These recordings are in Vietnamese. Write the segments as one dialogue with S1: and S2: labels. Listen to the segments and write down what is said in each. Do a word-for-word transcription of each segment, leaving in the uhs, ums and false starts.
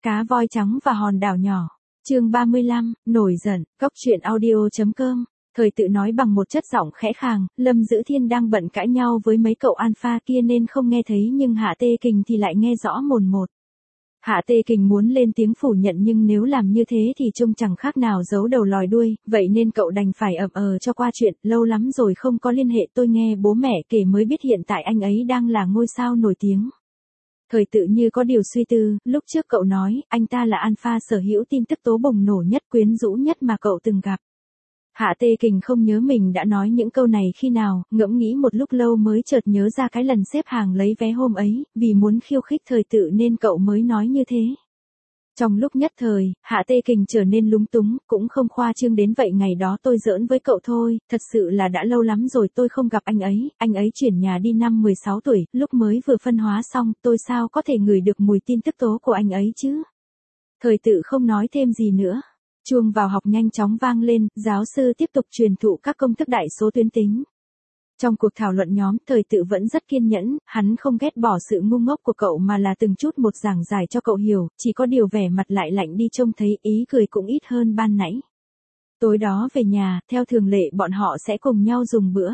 S1: Cá voi trắng và hòn đảo nhỏ. Chương ba mươi lăm, nổi giận. Cóc truyện audio chấm com. Thời tự nói bằng một chất giọng khẽ khàng, Lâm Dữ Thiên đang bận cãi nhau với mấy cậu alpha kia nên không nghe thấy, nhưng Hạ Tê Kình thì lại nghe rõ mồn một. Hạ Tê Kình muốn lên tiếng phủ nhận, nhưng nếu làm như thế thì trông chẳng khác nào giấu đầu lòi đuôi, vậy nên cậu đành phải ậm ờ cho qua chuyện. Lâu lắm rồi không có liên hệ, tôi nghe bố mẹ kể mới biết hiện tại anh ấy đang là ngôi sao nổi tiếng. Thời tự như có điều suy tư, lúc trước cậu nói, anh ta là alpha sở hữu tin tức tố bùng nổ nhất, quyến rũ nhất mà cậu từng gặp. Hạ Tê Kình không nhớ mình đã nói những câu này khi nào, ngẫm nghĩ một lúc lâu mới chợt nhớ ra cái lần xếp hàng lấy vé hôm ấy, vì muốn khiêu khích thời tự nên cậu mới nói như thế. Trong lúc nhất thời, Hạ Tê Kình trở nên lúng túng, cũng không khoa trương đến vậy, ngày đó tôi giỡn với cậu thôi, thật sự là đã lâu lắm rồi tôi không gặp anh ấy, anh ấy chuyển nhà đi năm mười sáu tuổi, lúc mới vừa phân hóa xong, tôi sao có thể ngửi được mùi tin tức tố của anh ấy chứ? Thời tự không nói thêm gì nữa. Chuông vào học nhanh chóng vang lên, giáo sư tiếp tục truyền thụ các công thức đại số tuyến tính. Trong cuộc thảo luận nhóm, thời tự vẫn rất kiên nhẫn, hắn không ghét bỏ sự ngu ngốc của cậu mà là từng chút một giảng giải cho cậu hiểu, chỉ có điều vẻ mặt lại lạnh đi, trông thấy ý cười cũng ít hơn ban nãy. Tối đó về nhà, theo thường lệ bọn họ sẽ cùng nhau dùng bữa.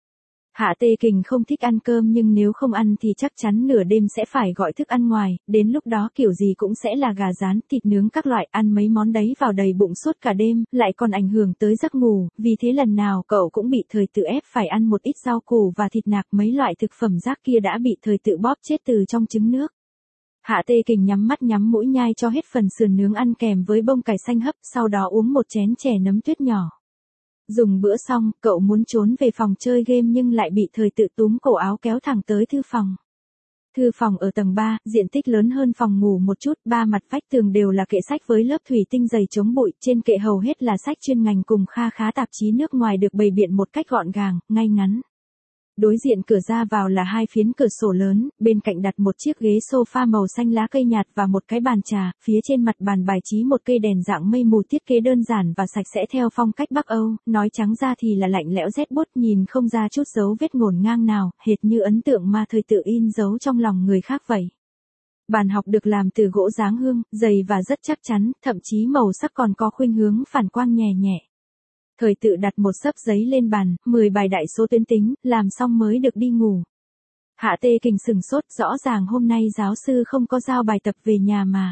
S1: Hạ Tê Kình không thích ăn cơm, nhưng nếu không ăn thì chắc chắn nửa đêm sẽ phải gọi thức ăn ngoài, đến lúc đó kiểu gì cũng sẽ là gà rán, thịt nướng các loại, ăn mấy món đấy vào đầy bụng suốt cả đêm, lại còn ảnh hưởng tới giấc ngủ, vì thế lần nào cậu cũng bị thời tự ép phải ăn một ít rau củ và thịt nạc, mấy loại thực phẩm rác kia đã bị thời tự bóp chết từ trong trứng nước. Hạ Tê Kình nhắm mắt nhắm mũi nhai cho hết phần sườn nướng ăn kèm với bông cải xanh hấp, sau đó uống một chén chè nấm tuyết nhỏ. Dùng bữa xong, cậu muốn trốn về phòng chơi game nhưng lại bị thời tự túm cổ áo kéo thẳng tới thư phòng. Thư phòng ở tầng ba, diện tích lớn hơn phòng ngủ một chút, ba mặt vách tường đều là kệ sách với lớp thủy tinh dày chống bụi, trên kệ hầu hết là sách chuyên ngành cùng kha khá tạp chí nước ngoài được bày biện một cách gọn gàng, ngay ngắn. Đối diện cửa ra vào là hai phiến cửa sổ lớn, bên cạnh đặt một chiếc ghế sofa màu xanh lá cây nhạt và một cái bàn trà, phía trên mặt bàn bài trí một cây đèn dạng mây mù thiết kế đơn giản và sạch sẽ theo phong cách Bắc Âu, nói trắng ra thì là lạnh lẽo rét buốt, nhìn không ra chút dấu vết ngổn ngang nào, hệt như ấn tượng mà thời tự in dấu trong lòng người khác vậy. Bàn học được làm từ gỗ dáng hương, dày và rất chắc chắn, thậm chí màu sắc còn có khuynh hướng phản quang nhẹ nhẹ. Thời tự đặt một xấp giấy lên bàn, mười bài đại số tuyến tính, làm xong mới được đi ngủ. Hạ Tê Kình sừng sốt, rõ ràng hôm nay giáo sư không có giao bài tập về nhà mà.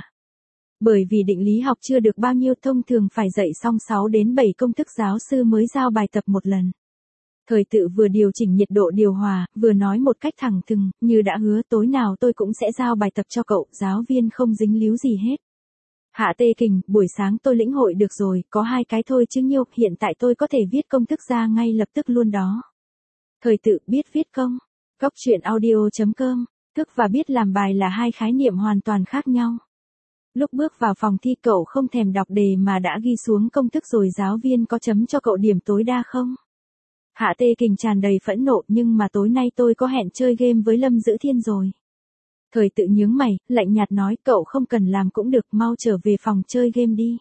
S1: Bởi vì định lý học chưa được bao nhiêu, thông thường phải dạy xong sáu đến bảy công thức giáo sư mới giao bài tập một lần. Thời tự vừa điều chỉnh nhiệt độ điều hòa, vừa nói một cách thẳng thừng, như đã hứa tối nào tôi cũng sẽ giao bài tập cho cậu, giáo viên không dính líu gì hết. Hạ Tê Kình, buổi sáng tôi lĩnh hội được rồi, có hai cái thôi chứ nhiêu, hiện tại tôi có thể viết công thức ra ngay lập tức luôn đó. Thời tự, biết viết không? Cóc truyện audio chấm com. Thức và biết làm bài là hai khái niệm hoàn toàn khác nhau. Lúc bước vào phòng thi cậu không thèm đọc đề mà đã ghi xuống công thức rồi, giáo viên có chấm cho cậu điểm tối đa không? Hạ Tê Kình tràn đầy phẫn nộ, nhưng mà tối nay tôi có hẹn chơi game với Lâm Dữ Thiên rồi. Thời tự nhướng mày, lạnh nhạt nói, cậu không cần làm cũng được, mau trở về phòng chơi game đi.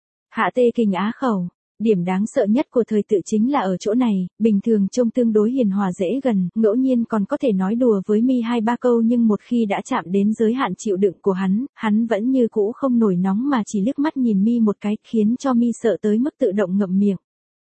S1: Hạ Tê Kình á khẩu, điểm đáng sợ nhất của thời tự chính là ở chỗ này, bình thường trông tương đối hiền hòa dễ gần, ngẫu nhiên còn có thể nói đùa với mi hai ba câu, nhưng một khi đã chạm đến giới hạn chịu đựng của hắn, hắn vẫn như cũ không nổi nóng mà chỉ liếc mắt nhìn mi một cái, khiến cho mi sợ tới mức tự động ngậm miệng.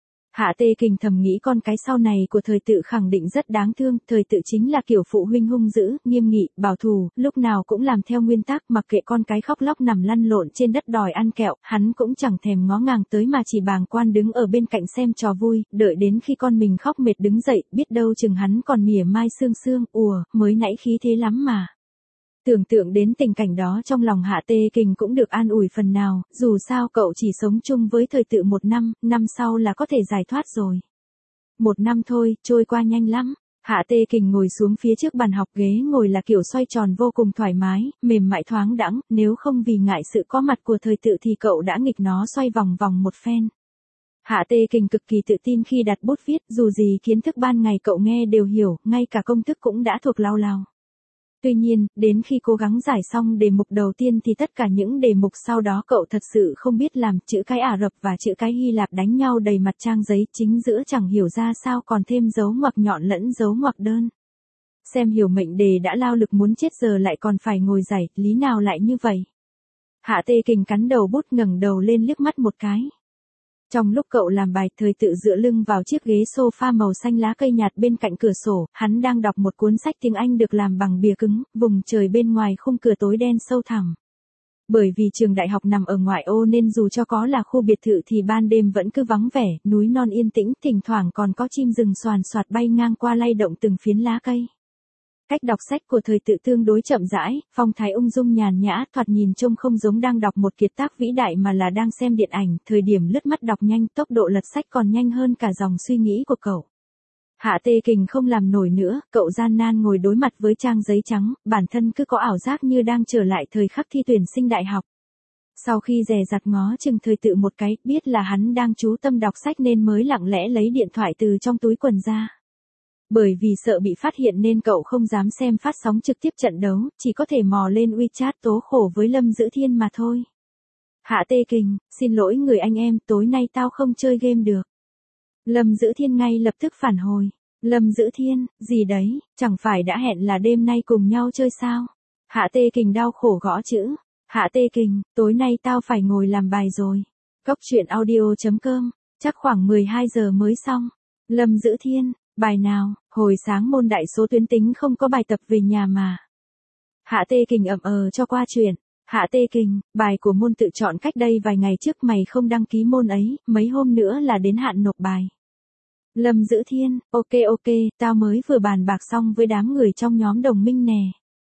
S1: Hạ Tê Kình thầm nghĩ con cái sau này của thời tự khẳng định rất đáng thương, thời tự chính là kiểu phụ huynh hung dữ, nghiêm nghị, bảo thủ, lúc nào cũng làm theo nguyên tắc, mặc kệ con cái khóc lóc nằm lăn lộn trên đất đòi ăn kẹo, hắn cũng chẳng thèm ngó ngàng tới mà chỉ bàng quan đứng ở bên cạnh xem trò vui, đợi đến khi con mình khóc mệt đứng dậy, biết đâu chừng hắn còn mỉa mai sương sương, ùa, mới nãy khí thế lắm mà. Tưởng tượng đến tình cảnh đó trong lòng Hạ Tê Kình cũng được an ủi phần nào, dù sao cậu chỉ sống chung với thời tự một năm, năm sau là có thể giải thoát rồi. Một năm thôi, trôi qua nhanh lắm. Hạ Tê Kình ngồi xuống phía trước bàn học, ghế ngồi là kiểu xoay tròn vô cùng thoải mái, mềm mại thoáng đãng, nếu không vì ngại sự có mặt của thời tự thì cậu đã nghịch nó xoay vòng vòng một phen. Hạ Tê Kình cực kỳ tự tin khi đặt bút viết, dù gì kiến thức ban ngày cậu nghe đều hiểu, ngay cả công thức cũng đã thuộc lao lao. Tuy nhiên, đến khi cố gắng giải xong đề mục đầu tiên thì tất cả những đề mục sau đó cậu thật sự không biết làm, chữ cái Ả Rập và chữ cái Hy Lạp đánh nhau đầy mặt trang giấy, chính giữa chẳng hiểu ra sao còn thêm dấu ngoặc nhọn lẫn dấu ngoặc đơn. Xem hiểu mệnh đề đã lao lực muốn chết giờ lại còn phải ngồi giải, lý nào lại như vậy? Hạ Tê Kình cắn đầu bút ngẩng đầu lên liếc mắt một cái. Trong lúc cậu làm bài, Thời Tự dựa lưng vào chiếc ghế sofa màu xanh lá cây nhạt bên cạnh cửa sổ, hắn đang đọc một cuốn sách tiếng Anh được làm bằng bìa cứng, vùng trời bên ngoài khung cửa tối đen sâu thẳm. Bởi vì trường đại học nằm ở ngoại ô nên dù cho có là khu biệt thự thì ban đêm vẫn cứ vắng vẻ, núi non yên tĩnh, thỉnh thoảng còn có chim rừng xoàn xoạt bay ngang qua lay động từng phiến lá cây. Cách đọc sách của Thời Tự tương đối chậm rãi, phong thái ung dung nhàn nhã, thoạt nhìn trông không giống đang đọc một kiệt tác vĩ đại mà là đang xem điện ảnh, thời điểm lướt mắt đọc nhanh, tốc độ lật sách còn nhanh hơn cả dòng suy nghĩ của cậu. Hạ Tê Kình không làm nổi nữa, cậu gian nan ngồi đối mặt với trang giấy trắng, bản thân cứ có ảo giác như đang trở lại thời khắc thi tuyển sinh đại học. Sau khi dè dặt ngó chừng Thời Tự một cái, biết là hắn đang chú tâm đọc sách nên mới lặng lẽ lấy điện thoại từ trong túi quần ra. Bởi vì sợ bị phát hiện nên cậu không dám xem phát sóng trực tiếp trận đấu, chỉ có thể mò lên WeChat tố khổ với Lâm Dữ Thiên mà thôi. Hạ Tê Kình, xin lỗi người anh em, tối nay tao không chơi game được. Lâm Dữ Thiên ngay lập tức phản hồi. Lâm Dữ Thiên, gì đấy, chẳng phải đã hẹn là đêm nay cùng nhau chơi sao? Hạ Tê Kình đau khổ gõ chữ. Hạ Tê Kình, tối nay tao phải ngồi làm bài rồi. Cốc truyện audio chấm com, chắc khoảng mười hai giờ mới xong. Lâm Dữ Thiên, bài nào, hồi sáng môn đại số tuyến tính không có bài tập về nhà mà. Hạ Tê Kình ậm ờ cho qua chuyện. Hạ Tê Kình, bài của môn tự chọn cách đây vài ngày trước mày không đăng ký môn ấy, mấy hôm nữa là đến hạn nộp bài. Lâm Dữ Thiên, ok ok, tao mới vừa bàn bạc xong với đám người trong nhóm đồng minh nè.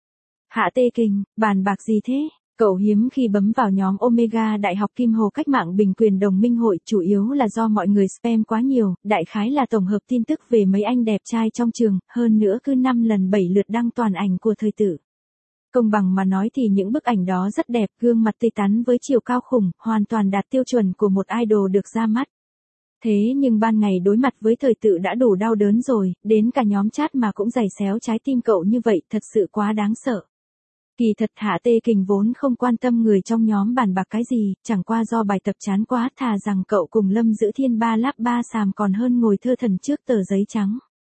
S1: Hạ Tê Kình, bàn bạc gì thế? Cậu hiếm khi bấm vào nhóm Omega Đại học Kim Hồ Cách mạng Bình quyền Đồng minh hội, chủ yếu là do mọi người spam quá nhiều, đại khái là tổng hợp tin tức về mấy anh đẹp trai trong trường, hơn nữa cứ năm lần bảy lượt đăng toàn ảnh của Thời Tự. Công bằng mà nói thì những bức ảnh đó rất đẹp, gương mặt tươi tắn với chiều cao khủng, hoàn toàn đạt tiêu chuẩn của một idol được ra mắt. Thế nhưng ban ngày đối mặt với Thời Tự đã đủ đau đớn rồi, đến cả nhóm chat mà cũng giày xéo trái tim cậu như vậy, thật sự quá đáng sợ. Kỳ thật Hạ Tê Kình vốn không quan tâm người trong nhóm bàn bạc cái gì, chẳng qua do bài tập chán quá, thà rằng cậu cùng Lâm Dữ Thiên ba láp ba xàm còn hơn ngồi thơ thẩn trước tờ giấy trắng.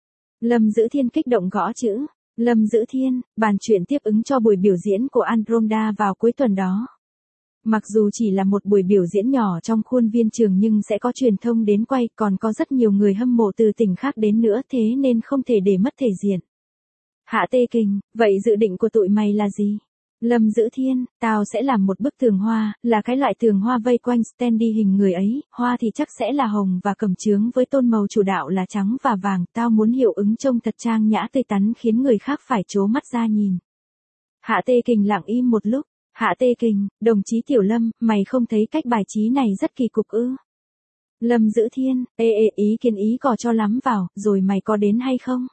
S1: Lâm Dữ Thiên kích động gõ chữ. Lâm Dữ Thiên, bàn chuyện tiếp ứng cho buổi biểu diễn của Andromeda vào cuối tuần đó. Mặc dù chỉ là một buổi biểu diễn nhỏ trong khuôn viên trường nhưng sẽ có truyền thông đến quay, còn có rất nhiều người hâm mộ từ tỉnh khác đến nữa, thế nên không thể để mất thể diện. Hạ Tê Kình, vậy dự định của tụi mày là gì? Lâm Dữ Thiên, tao sẽ làm một bức tường hoa, là cái loại tường hoa vây quanh standee hình người ấy, hoa thì chắc sẽ là hồng và cẩm chướng với tôn màu chủ đạo là trắng và vàng, tao muốn hiệu ứng trông thật trang nhã tươi tắn khiến người khác phải trố mắt ra nhìn. Hạ Tê Kình lặng im một lúc. Hạ Tê Kình, đồng chí Tiểu Lâm, mày không thấy cách bài trí này rất kỳ cục ư? Lâm Dữ Thiên, ê ê ý kiến ý cò cho lắm vào, rồi mày có đến hay không?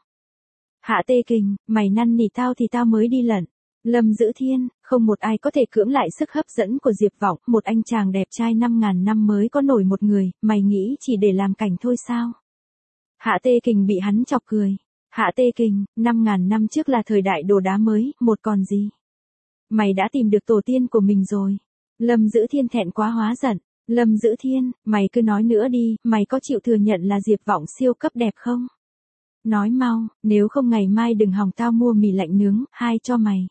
S1: Hạ Tê Kình, mày năn nỉ tao thì tao mới đi lận. Lâm Dữ Thiên, không một ai có thể cưỡng lại sức hấp dẫn của Diệp Vọng, một anh chàng đẹp trai năm ngàn năm mới có nổi một người, mày nghĩ chỉ để làm cảnh thôi sao? Hạ Tê Kình bị hắn chọc cười. Hạ Tê Kình, năm ngàn năm trước là thời đại đồ đá mới, một còn gì? Mày đã tìm được tổ tiên của mình rồi. Lâm Dữ Thiên thẹn quá hóa giận. Lâm Dữ Thiên, mày cứ nói nữa đi, mày có chịu thừa nhận là Diệp Vọng siêu cấp đẹp không? Nói mau, nếu không ngày mai đừng hòng tao mua mì lạnh nướng, hai cho mày.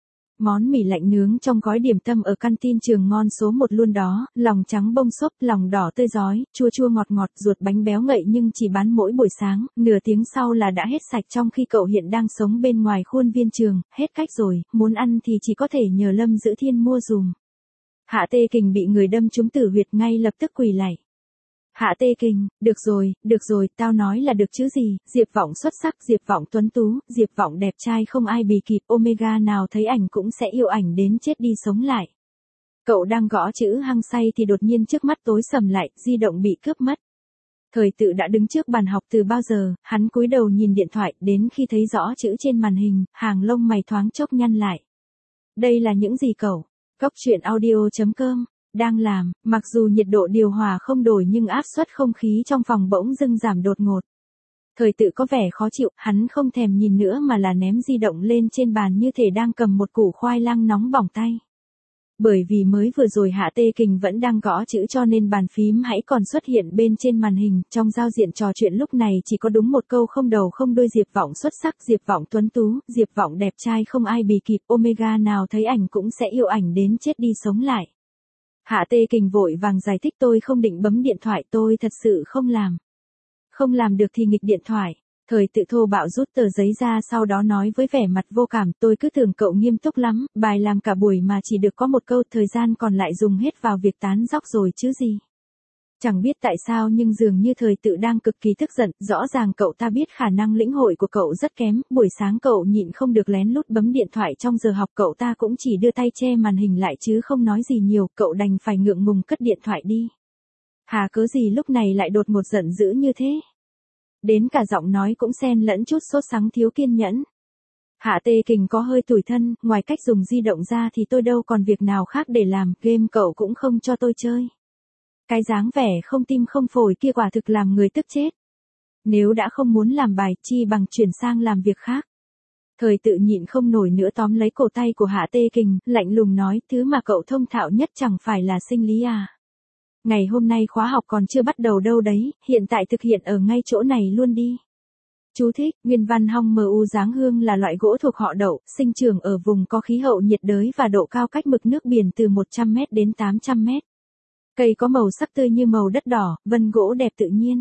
S1: Món mì lạnh nướng trong gói điểm tâm ở canteen trường ngon số một luôn đó, lòng trắng bông xốp, lòng đỏ tươi rói, chua chua ngọt ngọt, ruột bánh béo ngậy nhưng chỉ bán mỗi buổi sáng, nửa tiếng sau là đã hết sạch trong khi cậu hiện đang sống bên ngoài khuôn viên trường, hết cách rồi, muốn ăn thì chỉ có thể nhờ Lâm Dữ Thiên mua dùm. Hạ Tê Kình bị người đâm trúng tử huyệt ngay lập tức quỳ lạy. Hạ Tê Kình, được rồi, được rồi, tao nói là được chứ gì, Diệp Vọng xuất sắc, Diệp Vọng tuấn tú, Diệp Vọng đẹp trai không ai bì kịp, Omega nào thấy ảnh cũng sẽ yêu ảnh đến chết đi sống lại. Cậu đang gõ chữ hăng say thì đột nhiên trước mắt tối sầm lại, di động bị cướp mất. Thời Tự đã đứng trước bàn học từ bao giờ, hắn cúi đầu nhìn điện thoại, đến khi thấy rõ chữ trên màn hình, hàng lông mày thoáng chốc nhăn lại. Đây là những gì cậu? Cốc truyện audio chấm com đang làm, mặc dù nhiệt độ điều hòa không đổi nhưng áp suất không khí trong phòng bỗng dưng giảm đột ngột. Thời Tự có vẻ khó chịu, hắn không thèm nhìn nữa mà là ném di động lên trên bàn như thể đang cầm một củ khoai lang nóng bỏng tay. Bởi vì mới vừa rồi Hạ Tê Kình vẫn đang gõ chữ cho nên bàn phím hãy còn xuất hiện bên trên màn hình, trong giao diện trò chuyện lúc này chỉ có đúng một câu không đầu không đuôi Diệp Vọng xuất sắc, Diệp Vọng tuấn tú, Diệp Vọng đẹp trai không ai bì kịp, Omega nào thấy ảnh cũng sẽ yêu ảnh đến chết đi sống lại. Hạ Tê Kình vội vàng giải thích tôi không định bấm điện thoại, tôi thật sự không làm. Không làm được thì nghịch điện thoại. Thời Tự thô bạo rút tờ giấy ra sau đó nói với vẻ mặt vô cảm, tôi cứ tưởng cậu nghiêm túc lắm, bài làm cả buổi mà chỉ được có một câu, thời gian còn lại dùng hết vào việc tán dóc rồi chứ gì. Chẳng biết tại sao nhưng dường như Thời Tự đang cực kỳ tức giận, rõ ràng cậu ta biết khả năng lĩnh hội của cậu rất kém, buổi sáng cậu nhịn không được lén lút bấm điện thoại trong giờ học, cậu ta cũng chỉ đưa tay che màn hình lại chứ không nói gì nhiều, cậu đành phải ngượng ngùng cất điện thoại đi. Hà cớ gì lúc này lại đột ngột giận dữ như thế? Đến cả giọng nói cũng xen lẫn chút sốt sắng thiếu kiên nhẫn. Hạ Tê Kình có hơi tủi thân, ngoài cách dùng di động ra thì tôi đâu còn việc nào khác để làm, game cậu cũng không cho tôi chơi. Cái dáng vẻ không tim không phổi kia quả thực làm người tức chết. Nếu đã không muốn làm bài chi bằng chuyển sang làm việc khác. Thời Tự nhịn không nổi nữa tóm lấy cổ tay của Hạ Tê Kình, lạnh lùng nói, thứ mà cậu thông thạo nhất chẳng phải là sinh lý à. Ngày hôm nay khóa học còn chưa bắt đầu đâu đấy, hiện tại thực hiện ở ngay chỗ này luôn đi. Chú thích, nguyên văn hong mu giáng hương là loại gỗ thuộc họ đậu, sinh trưởng ở vùng có khí hậu nhiệt đới và độ cao cách mực nước biển từ một trăm mét đến tám trăm mét. Cây có màu sắc tươi như màu đất đỏ, vân gỗ đẹp tự nhiên.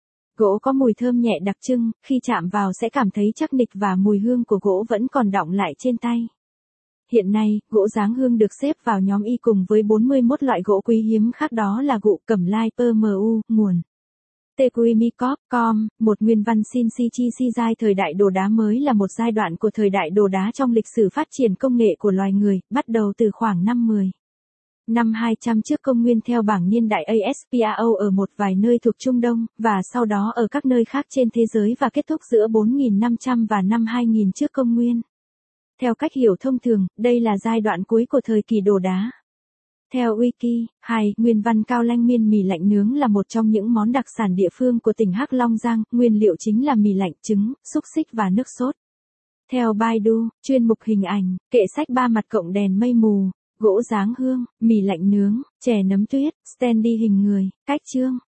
S1: Gỗ có mùi thơm nhẹ đặc trưng, khi chạm vào sẽ cảm thấy chắc nịch và mùi hương của gỗ vẫn còn đọng lại trên tay. Hiện nay, gỗ giáng hương được xếp vào nhóm Y cùng với bốn mươi mốt loại gỗ quý hiếm khác, đó là gụ, cẩm lai, pơ mu, nguồn. Tequimicop, com, một nguyên văn xin si chi si giai thời đại đồ đá mới là một giai đoạn của thời đại đồ đá trong lịch sử phát triển công nghệ của loài người, bắt đầu từ khoảng năm mười. Năm hai trăm trước công nguyên theo bảng niên đại a ét pê a o ở một vài nơi thuộc Trung Đông, và sau đó ở các nơi khác trên thế giới và kết thúc giữa bốn nghìn năm trăm và năm hai nghìn trước công nguyên. Theo cách hiểu thông thường, đây là giai đoạn cuối của thời kỳ đồ đá. Theo Wiki, hai, nguyên văn cao lanh miên mì lạnh nướng là một trong những món đặc sản địa phương của tỉnh Hắc Long Giang, nguyên liệu chính là mì lạnh, trứng, xúc xích và nước sốt. Theo Baidu, chuyên mục hình ảnh, kệ sách ba mặt cộng đèn mây mù, gỗ giáng hương, mì lạnh nướng, chè nấm tuyết, standee hình người, cách chương.